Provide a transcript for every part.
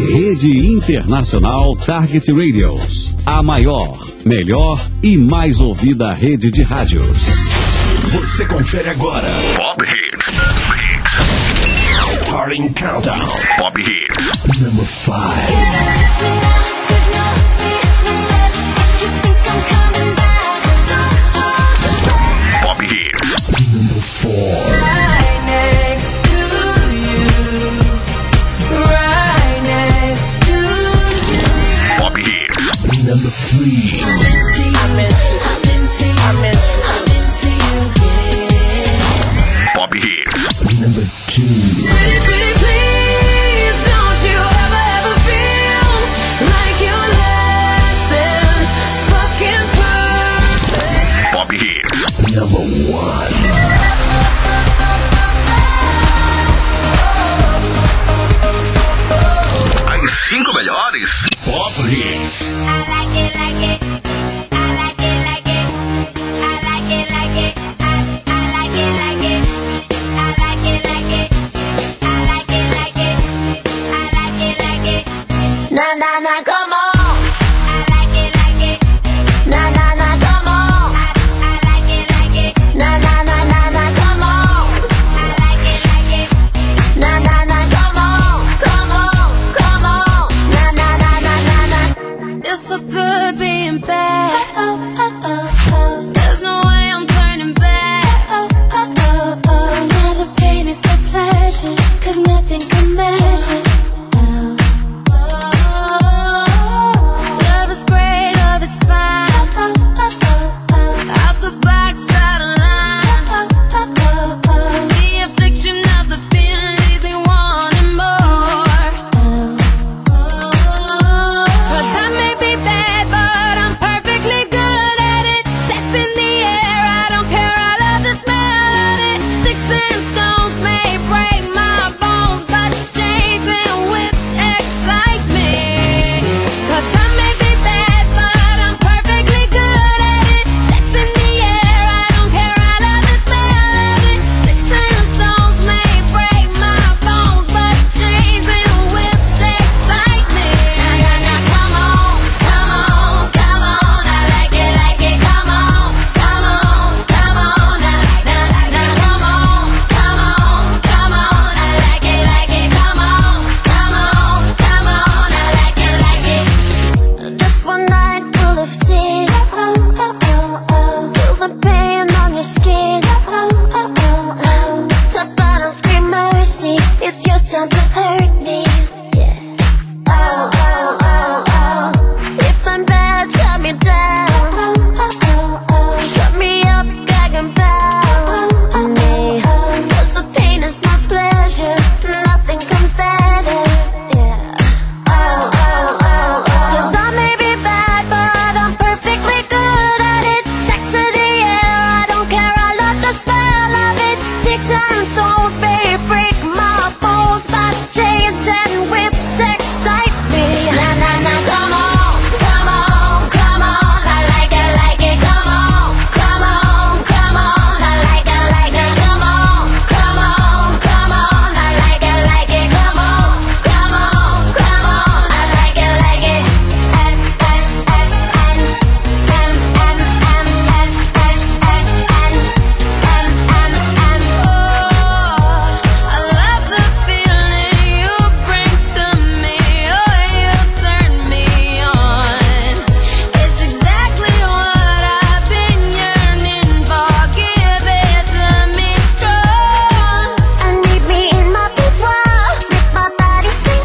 Rede Internacional Target Radios. A maior, melhor e mais ouvida rede de rádios. Você confere agora Pop Hits. Starting Countdown. Pop Hits. Number 5. Pop Hits. Number 4. Right next to you. Right next to you. Pop Hits. Number 3. I'm into you, yeah. Pop Hits. Number 2. Pretty please, don't you ever feel like you're less than fucking perfect. Pop Hits. Number 1. As 5 melhores Pop Hits. I like it, like it. I like it, like it. I like it, like it. I like it, like it. I like it, like it. I like it, like it. I like it, like it. Na na na, come on. I like it, like it. Na na na, come on. I like it, like it. Na na na na na, come on. I like it, like it. Na na na, come on, come on, come on. Na na na na na na. It's so good being bad. There's no way I'm turning back. Now the pain is my pleasure, 'cause nothing can measure. Love is great, love is fine. Out the box, out of line. The affliction of the feeling leaves me wanting more. 'Cause I may be bad, but I'm perfectly good at it. Sex in the air, I don't care, I love the smell of it. Sticks and stones may break my bones, but chains and whips excite me. 'Cause I may be bad, but I'm perfectly good at it. Sex in the air, I don't care, I love the smell of it. Sticks and stones may break my bones, but chains and whips excite me. Na na na, come on, come on, come on. I like it, come on, come on, come on. Na na na na, come on, come on, come on. I like it, come on, come on, come on. I like it. Just one night full of sin. Feel the pain on your skin. Tap out and scream mercy. It's your time to hurt me. Yeah. Oh, oh, oh, oh. If I'm bad, tell me down. Shut me up, gag and bow me. 'Cause the pain is my pleasure. Nothing comes better. Yeah. Oh, oh, oh, oh. 'Cause I may be bad, but I'm perfectly good at it. Sex in the air, I don't care, I love the smell of it. Sticks and stones may break my bones, but chains and whips excite me. Na na na, come on, come on, come on. I like it, come on, come on, come on. I like it, come on, come on, come on. I like it, come on, come on, come on. I like it. S S S N M M M S S S N M M M. Oh, I love the feeling you bring to me. Oh, you turn me on. It's exactly what I've been yearning for. Give it to me strong. I need me in my boudoir, make my body sing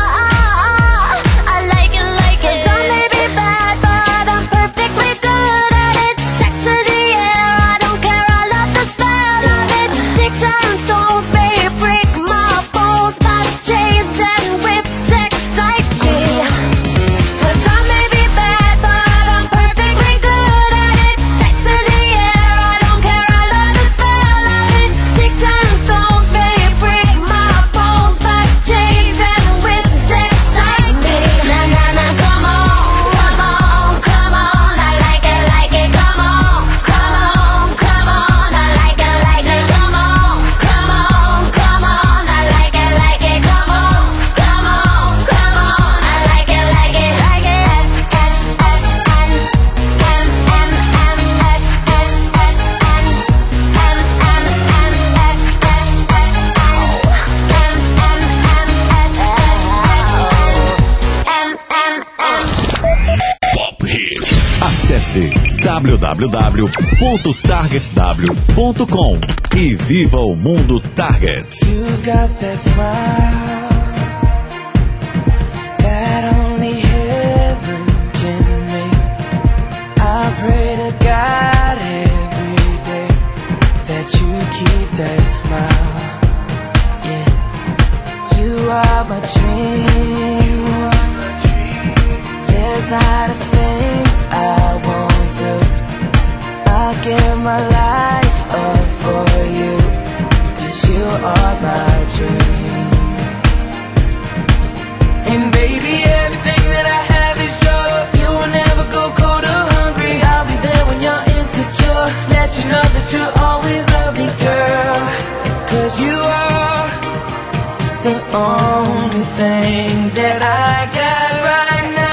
I like it, 'cause I may be bad, but I'm perfectly good at it. Sex in the air, I don't care, I love the smell of it. Sticks and stones may break my bones, but chains and whips excite me. 'Cause I may be bad, but I'm perfectly good at it. Sex in the air, I don't care, I love the smell of it. Sticks and stones may break my bones, but chains and whips excite me. Na na na, come on, come on, come on. I like it, come on, come on, come on. I like it, come on, come on, www.targetw.com e viva o mundo Target. You got that smile that only heaven can make. I pray to God every day that you keep that smile. Yeah, you are my dream. There's not a thing I won't do. I'll give my life up for you, 'cause you are my dream. And baby, everything that I have is yours. You will never go cold or hungry. I'll be there when you're insecure. Let you know that you're always lovely, girl. 'Cause you are the only thing that I got right now.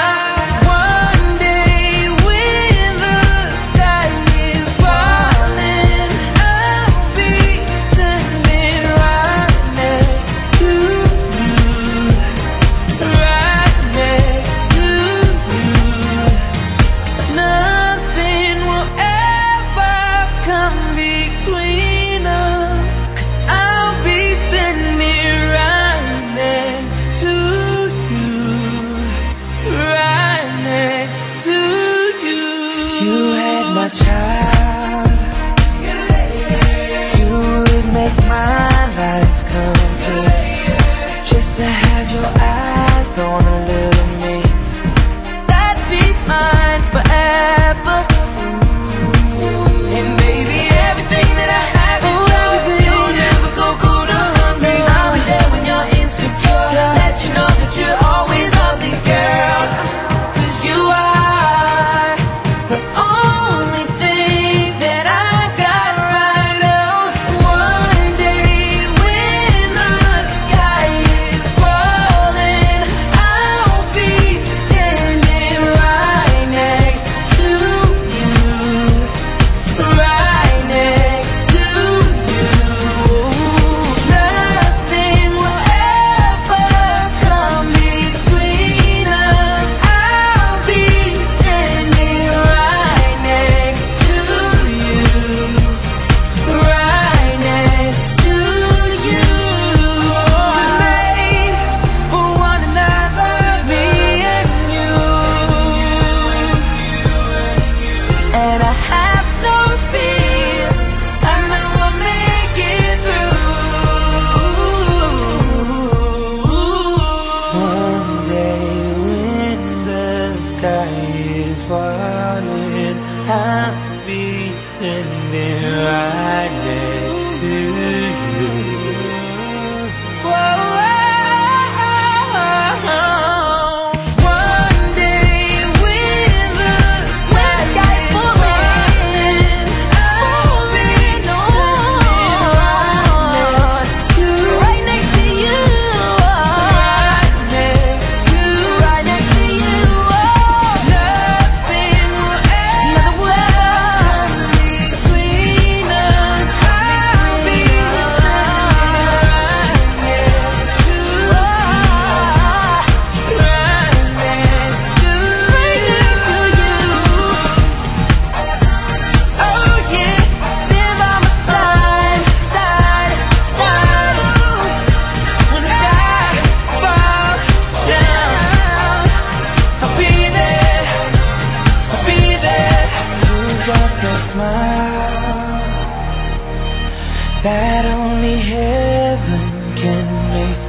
That only heaven can make.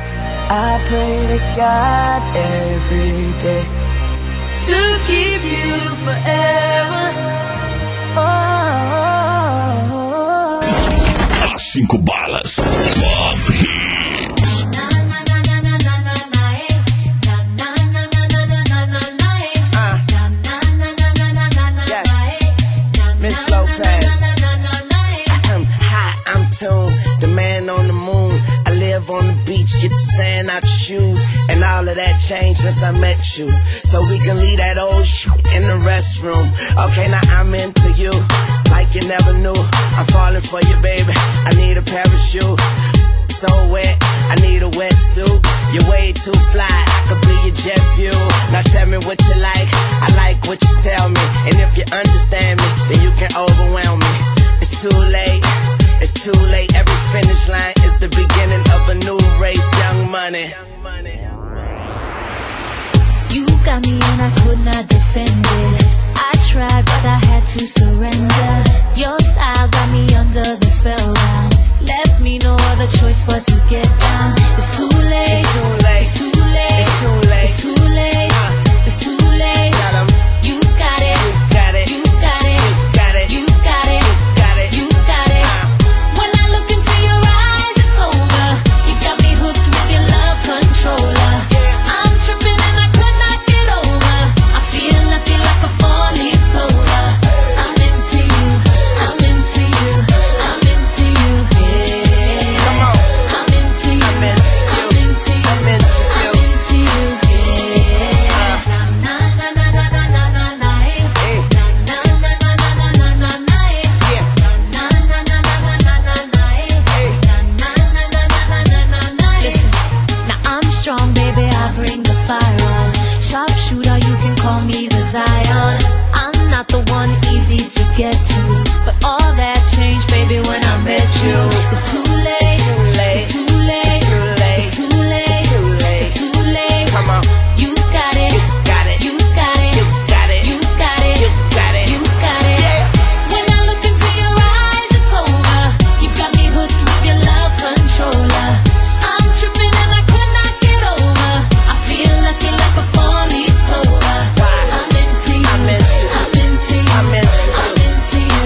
I pray to God every day to keep you forever. As 5 balas. Pop Hits. Miss Lopez. The man on the moon. I live on the beach, get the sand out your shoes. And all of that changed since I met you. So we can leave that old shit in the restroom. Okay, now I'm into you like you never knew. I'm falling for you, baby. I need a parachute. So wet, I need a wetsuit. You're way too fly, I could be your jet fuel. Now tell me what you like, I like what you tell me. And if you understand me, then you can overwhelm me. It's too late, it's too late. Every finish line is the beginning of a new race. Young Money. You got me and I could not defend it. I tried but I had to surrender. Your style got me under the spellbound. Left me no other choice but to get down. It's too late, it's too late, it's too late, it's too late, it's too late, it's too late. You got it, you got it, you got it, you got it, you got it, you got it, you got it. When I look into your eyes, it's over. You got me hooked with your love controller. I'm tripping and I could not get over. I feel lucky like a four-leaf clover. I'm into you, I'm into you, I'm into you, yeah. Come on. I'm into you, I'm into you, I'm into you, I'm into you, I'm into you, yeah. Na na na na na na na na, hey. na na na na na na na na, Yeah. na na na na na na na na, Hey. na na na na na na na na. Listen, now I'm strong, baby, I bring the fire on. Sharpshooter, you can call me the Zion. I'm not the one easy to get to, but all that changed, baby, when I met you. It's too late, it's too late, It's too late, it's too late, it's too late. it's too late. Come on. You got it, You got it, you got it, you got it, you got it, you got it, you got it. Yeah. When I look into your eyes, it's over. You got me hooked with your love controller. I'm tripping and I could not get over. I feel lucky like a four-leaf clover. I'm into you, I'm into you, I'm into you, I'm into you. I'm into you,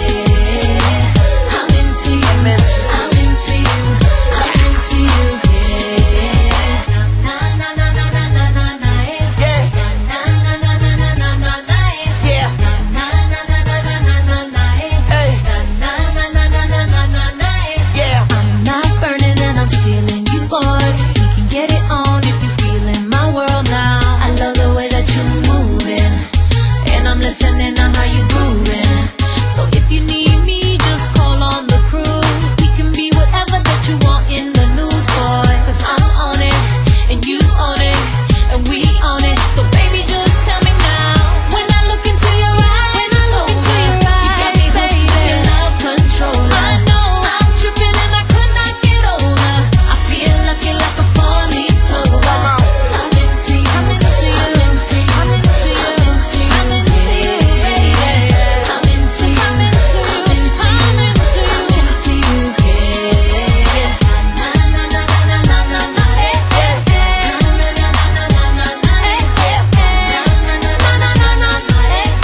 yeah. I'm into you, I'm into you. I'm into you, I'm into you, yeah. Na na na na na na na na, Yeah. na na na na na na na na, Yeah. na na na na na na na na, Hey. na na na na na na na na. Yeah. I'm not burning and I'm feeling you, boy. We can get it on if you feel in my world now. I love the way that you're moving, and I'm listening to how you grooving. So if you need me, just call on the crew. We can be whatever that you want in the news, boy. 'Cause I'm on it, and you on it, and we on it. So baby, just tell me now. When I look into your eyes, it's over. You got me hooked with your love controller. I know I'm tripping and I could not get over. I feel lucky like a four-leaf clover. I'm into you, I'm into you, I'm into you, I'm into you, I'm into you, I'm into you, baby. I'm into you, I'm into you, I'm into you, I'm into you, yeah. Na na na na na na na na, na na na na na na na, na na na na na na na,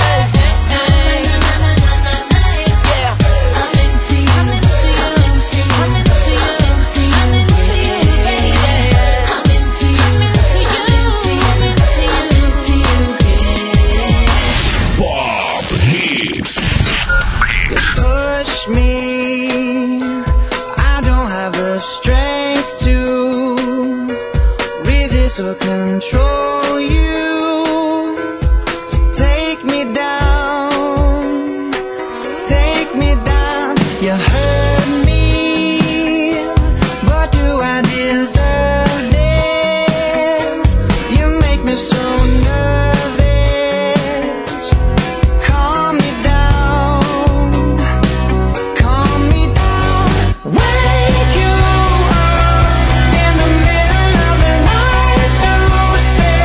Yeah. I'm into you, I'm into you, I'm into you, I'm into you, I'm into you, baby. I'm into you, I'm into you, I'm into you, I'm into you, yeah. Pop Hits. Push me. I don't have the strength to resist or control you. So take me down, take me down. You hurt me, but do I deserve this? You make me so nervous. Calm me down, calm me down. Wake you up in the middle of the night to say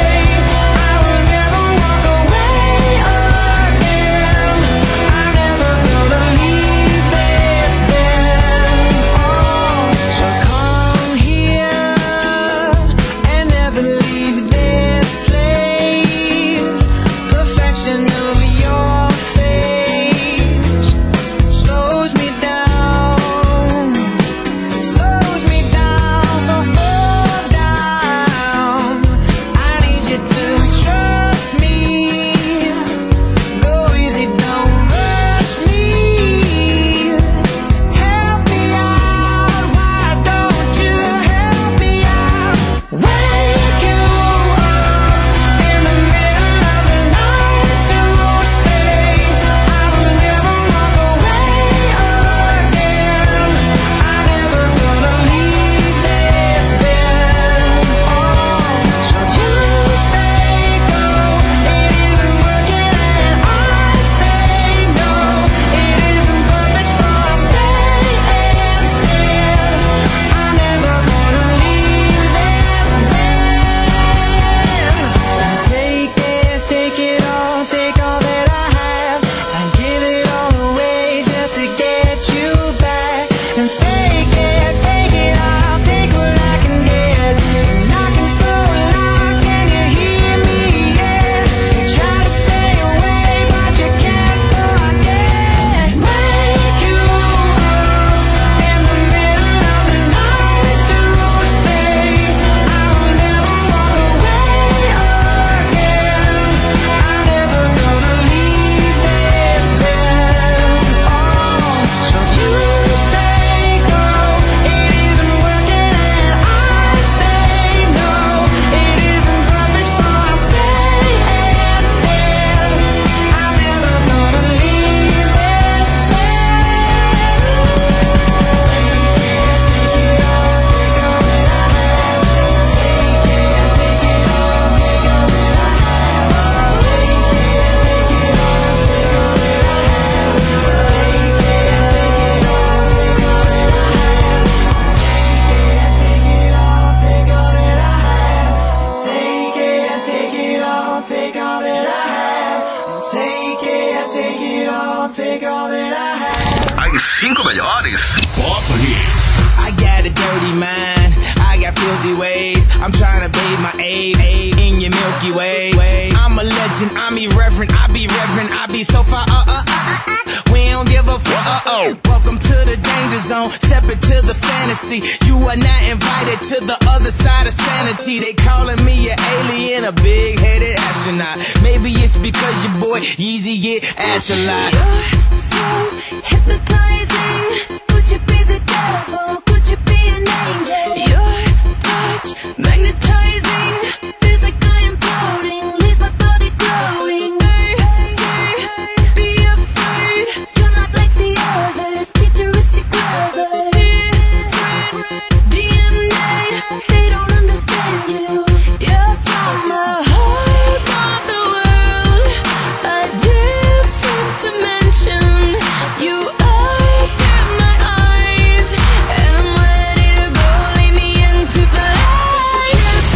healthy ways. I'm trying to bathe my aid in your Milky Way. I'm a legend, I'm irreverent, I be so far, we don't give a fuck, Welcome to the danger zone, step into the fantasy. You are not invited to the other side of sanity. They calling me an alien, a big-headed astronaut. Maybe it's because your boy Yeezy get ass a lot. You're so hypnotizing. Could you be the devil? Could you be an angel? Your touch magnetizing. Feels like I am floating. Leaves my body glowing. They say, be afraid. You're not like the others. Futuristic lovers. Different DNA. They don't understand you. You're from a whole other world. A different dimension. You open my eyes, and I'm ready to go. Lead me into the light.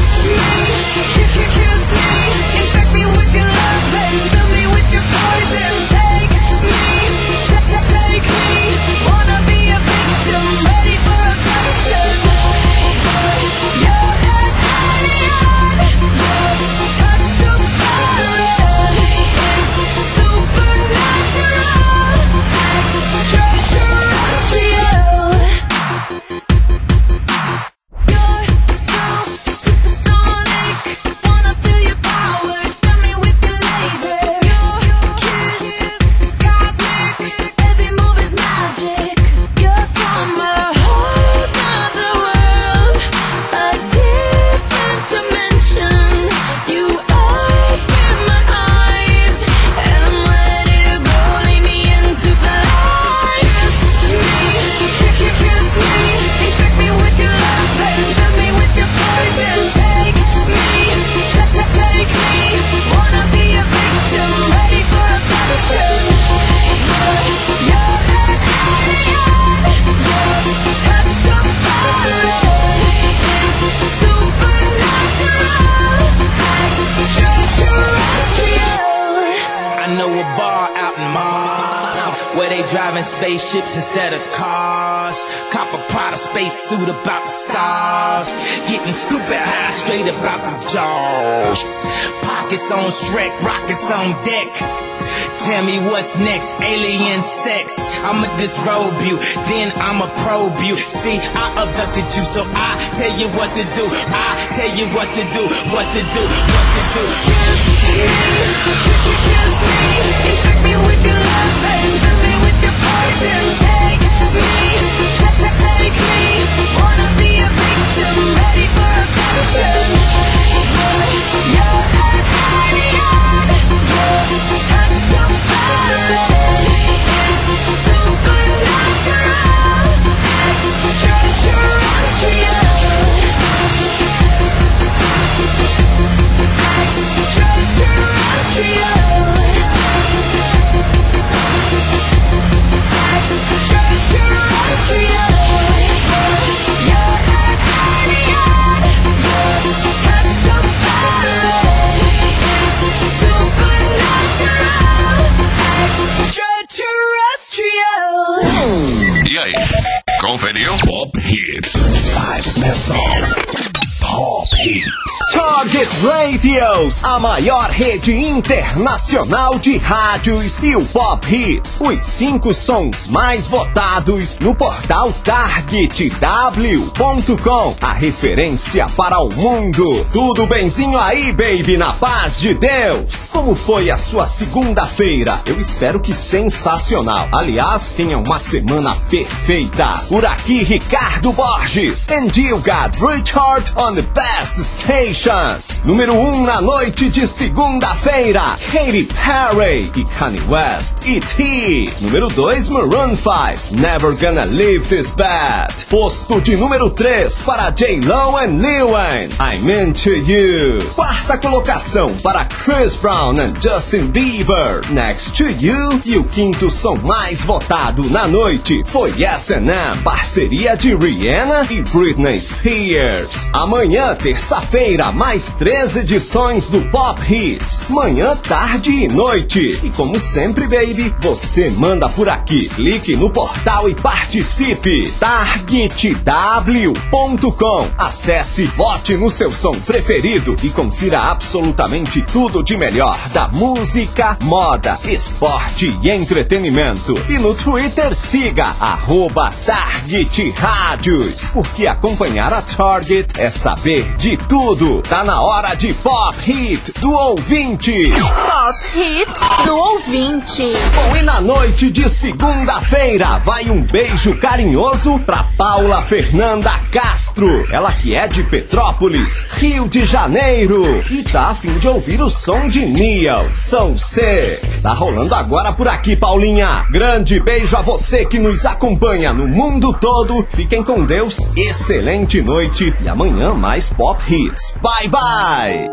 Kiss me, infect me with your love and fill me with your poison. Take me, wanna be a victim, ready for aggression. You're an alien, your touch so foreign. It's supernatural, extraterrestrial. You're so supersonic, wanna feel your power, stun me with your laser. Your kiss is cosmic, every move is magic. You're from a whole other world, a different dimension. You open my eyes, and I'm ready to go. Lead me into the light. Kiss me, infect me with your love and fill me with your poison. Take me, wanna be a victim, ready for aggression. You're an alien, your touch so foreign. It's supernatural, extraterrestrial. I know a bar out in Mars where they driving spaceships instead of cars. Cop a Prada space suit about the stars. Getting stupid high straight about the jaws. Pockets on Shrek, rockets on deck. Tell me what's next, alien sex. I'ma disrobe you, then I'ma probe you. See, I abducted you, so I tell you what to do. I tell you what to do, what to do, what to do. Kiss me, infect me with your love and fill me with your poison. Take me, wanna be a victim, ready for aggression. You're an alien, your touch so foreign. It's supernatural, extraterrestrial. E aí, conferiu? Pop Hits. 5 best songs. Pop Hits. Target Radios, a maior rede internacional de rádios e o Pop Hits, os 5 sons mais votados no portal targetw.com, a referência para o mundo. Tudo benzinho aí, baby, na paz de Deus? Como foi a sua segunda-feira? Eu espero que sensacional. Aliás, tenha uma semana perfeita. Por aqui, Ricardo Borges, and you got Richard on the best stations. Número 1 na noite de segunda-feira, Katy Perry e Kanye West, E.T. Número 2, Maroon 5, Never Gonna Leave This Bed. Posto de número 3 para J.Lo and Lil Wayne, I'm Into You. Quarta colocação para Chris Brown and Justin Bieber, Next to You. E o quinto som mais votado na noite foi S&M, parceria de Rihanna e Britney Spears, Amanhã. Amanhã, terça-feira, mais 3 edições do Pop Hits. Manhã, tarde e noite. E como sempre, baby, você manda por aqui. Clique no portal e participe. targetw.com. Acesse, vote no seu som preferido e confira absolutamente tudo de melhor da música, moda, esporte e entretenimento. E no Twitter, siga @Target Rádios, porque acompanhar a Target é saber de tudo. Tá na hora de Pop Hit do ouvinte. Pop Hit do ouvinte. Bom, e na noite de segunda-feira vai um beijo carinhoso pra Paula Fernanda Castro. Ela que é de Petrópolis, Rio de Janeiro, e tá a fim de ouvir o som de Neil, São C. Tá rolando agora por aqui, Paulinha. Grande beijo a você que nos acompanha no mundo todo. Fiquem com Deus, excelente noite e amanhã mais Pop Hits. Bye, bye!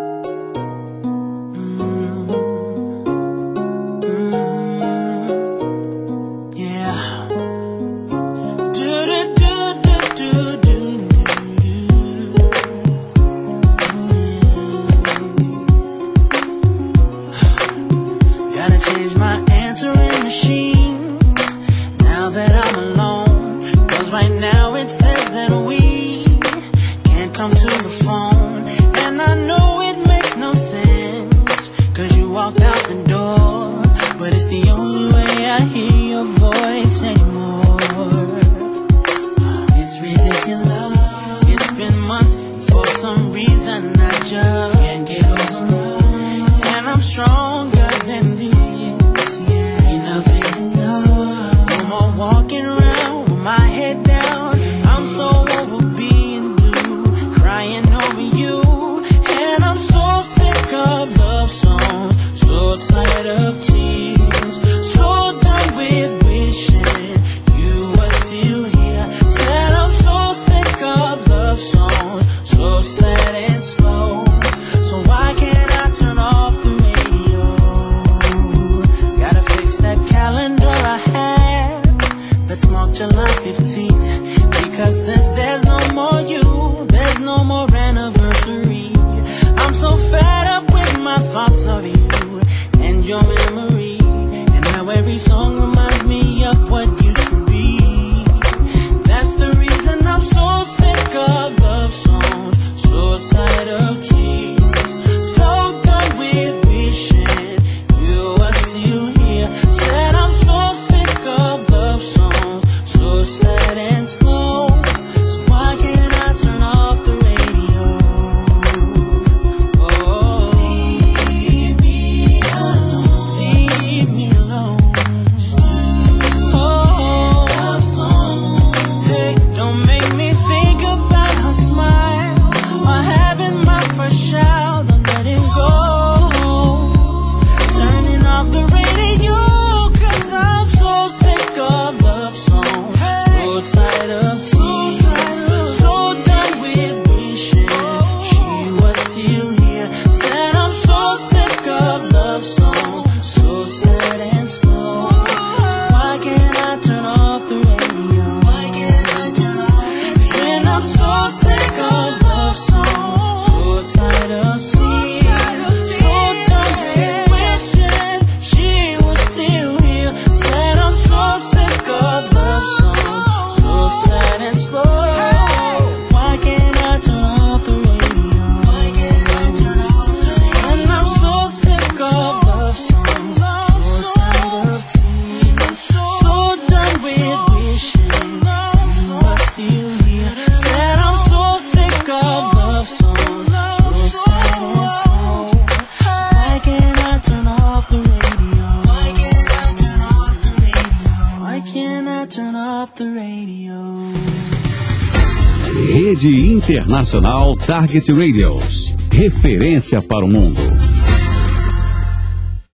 Rede Internacional Target Radios. Referência para o mundo.